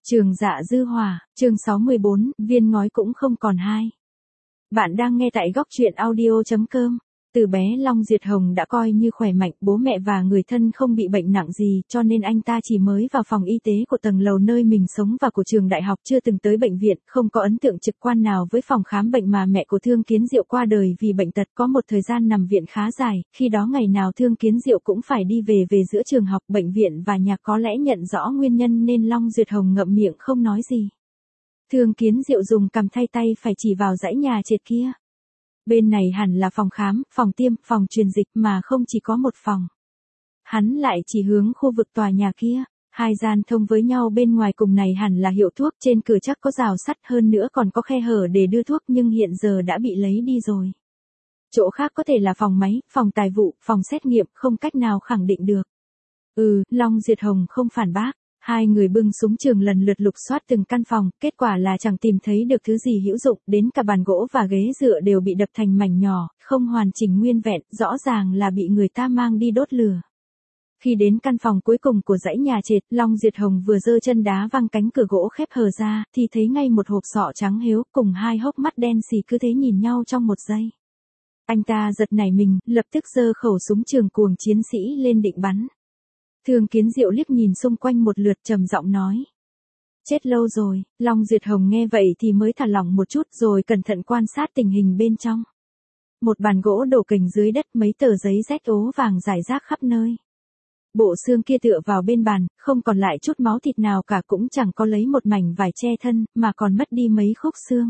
Trường Dạ Dư Hỏa, chương 64, viên ngói cũng không còn hai. Bạn đang nghe tại góc truyện audio.com. Từ bé Long Diệt Hồng đã coi như khỏe mạnh, bố mẹ và người thân không bị bệnh nặng gì, cho nên anh ta chỉ mới vào phòng y tế của tầng lầu nơi mình sống và của trường đại học, chưa từng tới bệnh viện, không có ấn tượng trực quan nào với phòng khám bệnh mà mẹ của Thương Kiến Diệu qua đời vì bệnh tật, có một thời gian nằm viện khá dài, khi đó ngày nào Thương Kiến Diệu cũng phải đi về giữa trường học, bệnh viện và nhà, có lẽ nhận rõ nguyên nhân nên Long Diệt Hồng ngậm miệng không nói gì. Thương Kiến Diệu dùng cằm thay tay phải chỉ vào dãy nhà trệt kia. Bên này hẳn là phòng khám, phòng tiêm, phòng truyền dịch mà không chỉ có một phòng. Hắn lại chỉ hướng khu vực tòa nhà kia, hai gian thông với nhau, bên ngoài cùng này hẳn là hiệu thuốc, trên cửa chắc có rào sắt, hơn nữa còn có khe hở để đưa thuốc nhưng hiện giờ đã bị lấy đi rồi. Chỗ khác có thể là phòng máy, phòng tài vụ, phòng xét nghiệm, không cách nào khẳng định được. Long Diệt Hồng không phản bác. Hai người bưng súng trường lần lượt lục soát từng căn phòng, kết quả là chẳng tìm thấy được thứ gì hữu dụng, đến cả bàn gỗ và ghế dựa đều bị đập thành mảnh nhỏ, không hoàn chỉnh nguyên vẹn, rõ ràng là bị người ta mang đi đốt lửa. Khi đến căn phòng cuối cùng của dãy nhà trệt, Long Diệt Hồng vừa giơ chân đá văng cánh cửa gỗ khép hờ ra, thì thấy ngay một hộp sọ trắng hếu cùng hai hốc mắt đen xì cứ thế nhìn nhau trong một giây. Anh ta giật nảy mình, lập tức giơ khẩu súng trường cuồng chiến sĩ lên định bắn. Thương Kiến Diệu liếc nhìn xung quanh một lượt, trầm giọng nói. Chết lâu rồi. Long Diệt Hồng nghe vậy thì mới thả lỏng một chút, rồi cẩn thận quan sát tình hình bên trong. Một bàn gỗ đổ kềnh dưới đất, mấy tờ giấy rách ố vàng rải rác khắp nơi. Bộ xương kia tựa vào bên bàn, không còn lại chút máu thịt nào cả, cũng chẳng có lấy một mảnh vải che thân, mà còn mất đi mấy khúc xương.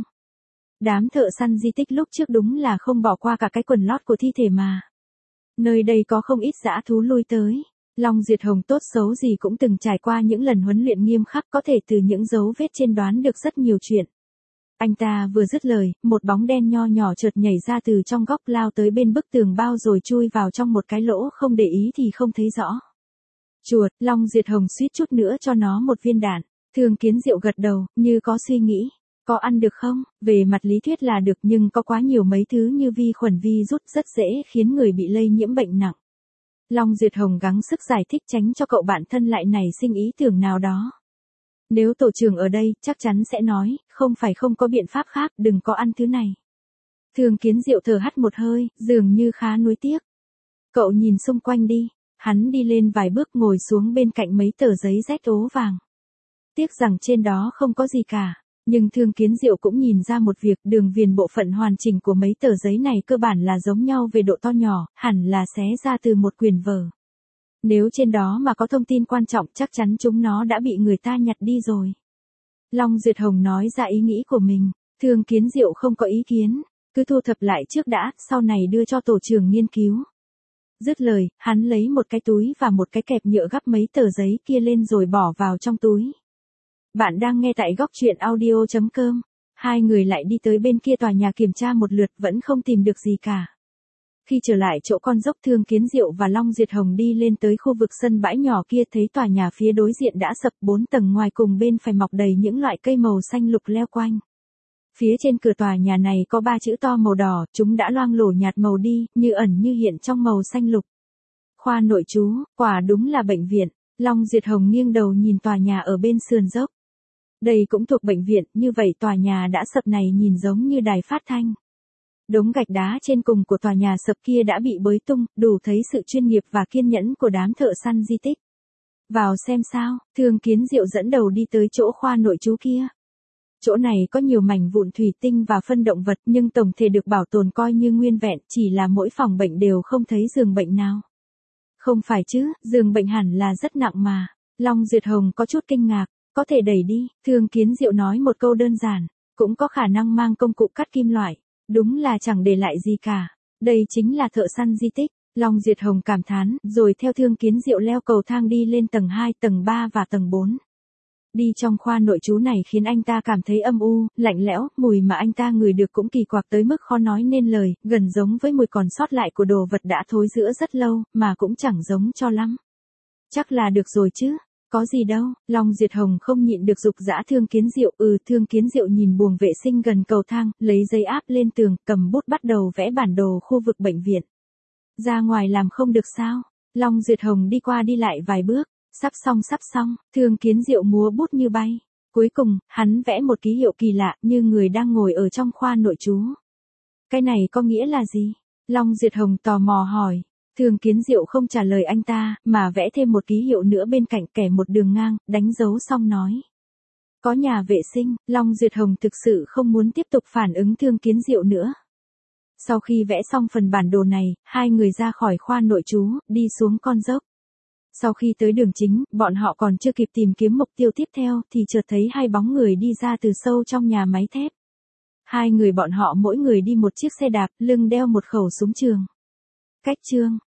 Đám thợ săn di tích lúc trước đúng là không bỏ qua cả cái quần lót của thi thể mà. Nơi đây có không ít dã thú lui tới. Long Diệt Hồng tốt xấu gì cũng từng trải qua những lần huấn luyện nghiêm khắc, có thể từ những dấu vết trên đoán được rất nhiều chuyện. Anh ta vừa dứt lời, một bóng đen nho nhỏ chợt nhảy ra từ trong góc, lao tới bên bức tường bao rồi chui vào trong một cái lỗ, không để ý thì không thấy rõ. Chuột. Long Diệt Hồng suýt chút nữa cho nó một viên đạn. Thương Kiến Diệu gật đầu, như có suy nghĩ. Có ăn được không? Về mặt lý thuyết là được, nhưng có quá nhiều mấy thứ như vi khuẩn, virus rất dễ khiến người bị lây nhiễm bệnh nặng. Long Diệt Hồng gắng sức giải thích tránh cho cậu bạn thân lại nảy sinh ý tưởng nào đó. Nếu tổ trưởng ở đây, chắc chắn sẽ nói, không phải không có biện pháp khác, đừng có ăn thứ này. Thương Kiến Diệu thở hắt một hơi, dường như khá nuối tiếc. Cậu nhìn xung quanh đi. Hắn đi lên vài bước, ngồi xuống bên cạnh mấy tờ giấy rách ố vàng. Tiếc rằng trên đó không có gì cả. Nhưng Thương Kiến Diệu cũng nhìn ra một việc, đường viền bộ phận hoàn chỉnh của mấy tờ giấy này cơ bản là giống nhau về độ to nhỏ, hẳn là xé ra từ một quyển vở. Nếu trên đó mà có thông tin quan trọng, chắc chắn chúng nó đã bị người ta nhặt đi rồi. Long Diệt Hồng nói ra ý nghĩ của mình, Thương Kiến Diệu không có ý kiến, cứ thu thập lại trước đã, sau này đưa cho tổ trưởng nghiên cứu. Dứt lời, hắn lấy một cái túi và một cái kẹp nhựa gắp mấy tờ giấy kia lên rồi bỏ vào trong túi. Bạn đang nghe tại góc truyện audio.com. Hai người lại đi tới bên kia tòa nhà kiểm tra một lượt, vẫn không tìm được gì cả. Khi trở lại chỗ con dốc, Thương Kiến Diệu và Long Diệt Hồng đi lên tới khu vực sân bãi nhỏ kia, thấy tòa nhà phía đối diện đã sập, 4 tầng, ngoài cùng bên phải mọc đầy những loại cây màu xanh lục leo quanh. Phía trên cửa tòa nhà này có 3 chữ to màu đỏ, chúng đã loang lổ nhạt màu đi, như ẩn như hiện trong màu xanh lục. Khoa nội trú, quả đúng là bệnh viện. Long Diệt Hồng nghiêng đầu nhìn tòa nhà ở bên sườn dốc. Đây cũng thuộc bệnh viện, như vậy tòa nhà đã sập này nhìn giống như đài phát thanh. Đống gạch đá trên cùng của tòa nhà sập kia đã bị bới tung, đủ thấy sự chuyên nghiệp và kiên nhẫn của đám thợ săn di tích. Vào xem sao. Thương Kiến Diệu dẫn đầu đi tới chỗ khoa nội trú kia. Chỗ này có nhiều mảnh vụn thủy tinh và phân động vật, nhưng tổng thể được bảo tồn coi như nguyên vẹn, chỉ là mỗi phòng bệnh đều không thấy giường bệnh nào. Không phải chứ, giường bệnh hẳn là rất nặng mà. Long Diệt Hồng có chút kinh ngạc. Có thể đẩy đi. Thương Kiến Diệu nói một câu đơn giản. Cũng có khả năng mang công cụ cắt kim loại. Đúng là chẳng để lại gì cả. Đây chính là thợ săn di tích. Long Diệt Hồng cảm thán, rồi theo Thương Kiến Diệu leo cầu thang đi lên tầng 2, tầng 3 và tầng 4. Đi trong khoa nội trú này khiến anh ta cảm thấy âm u, lạnh lẽo, mùi mà anh ta ngửi được cũng kỳ quặc tới mức khó nói nên lời, gần giống với mùi còn sót lại của đồ vật đã thối rữa rất lâu, mà cũng chẳng giống cho lắm. Chắc là được rồi chứ. Có gì đâu. Long Diệt Hồng không nhịn được giục giã Thương Kiến Diệu. Thương Kiến Diệu nhìn buồng vệ sinh gần cầu thang, lấy giấy áp lên tường, cầm bút bắt đầu vẽ bản đồ khu vực bệnh viện. Ra ngoài làm không được sao? Long Diệt Hồng đi qua đi lại vài bước. Sắp xong. Thương Kiến Diệu múa bút như bay. Cuối cùng, hắn vẽ một ký hiệu kỳ lạ như người đang ngồi ở trong khoa nội trú. Cái này có nghĩa là gì? Long Diệt Hồng tò mò hỏi. Thường Kiến Diệu không trả lời anh ta, mà vẽ thêm một ký hiệu nữa bên cạnh kẻ một đường ngang, đánh dấu xong nói. Có nhà vệ sinh. Long Diệt Hồng thực sự không muốn tiếp tục phản ứng Thương Kiến Diệu nữa. Sau khi vẽ xong phần bản đồ này, hai người ra khỏi khoa nội trú, đi xuống con dốc. Sau khi tới đường chính, bọn họ còn chưa kịp tìm kiếm mục tiêu tiếp theo, thì chợt thấy hai bóng người đi ra từ sâu trong nhà máy thép. Hai người bọn họ mỗi người đi một chiếc xe đạp, lưng đeo một khẩu súng trường. Cách chương